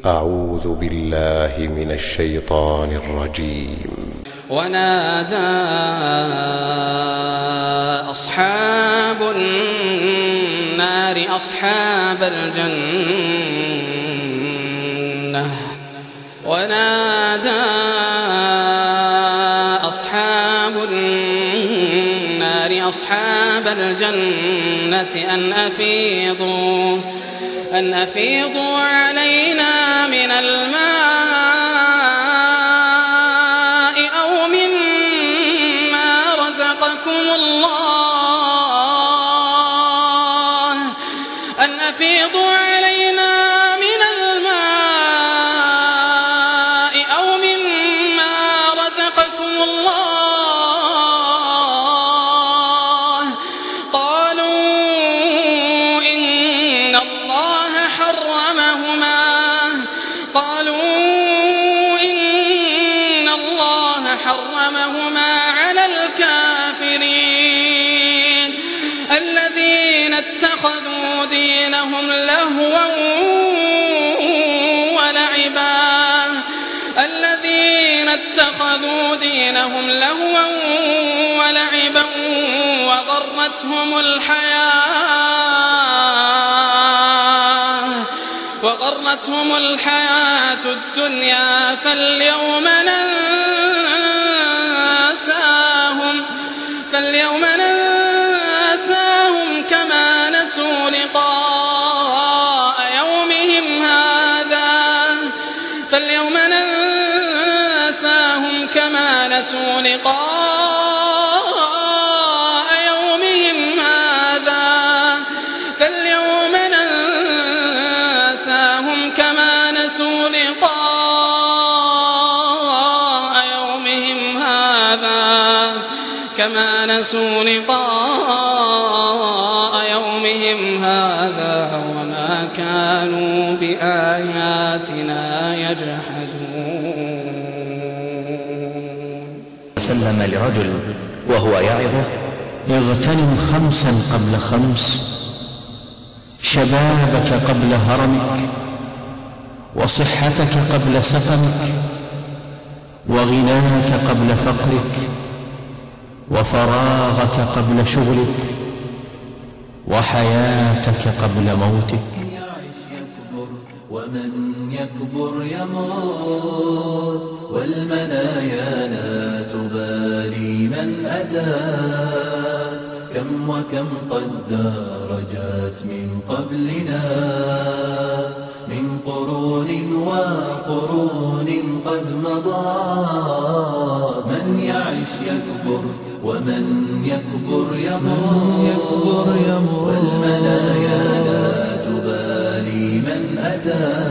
أعوذ بالله من الشيطان الرجيم. ونادى أصحاب النار أصحاب الجنة ونادى أصحاب النار أصحاب الجنة أن أفيضوا علينا من الماء أو مما رزقكم الله أن أفيضوا علينا من الماء أو مما رزقكم الله قالوا إن الله حرمهما على الكافرين الذين اتخذوا دينهم لهوا ولعبا وغرتهم الحياة الدنيا فاليوم ننساهم كما نسوا لقاء يومهم هذا وما كانوا بآياتنا يجحدون. سلم لرجل وهو يعظه: اغتنم 5 قبل 5، شبابك قبل هرمك، وصحتك قبل سقمك، وغناك قبل فقرك، وفراغك قبل شغلك، وحياتك قبل موتك. يعش يكبر ومن يكبر يموت، والمنايا لا تبالي من أتات. كم وكم قد درجات من قبلنا من قرون وقرون قد مضى. من يعش يكبر ومن يكبر يموت، والمنايا لا تبالي من أتى.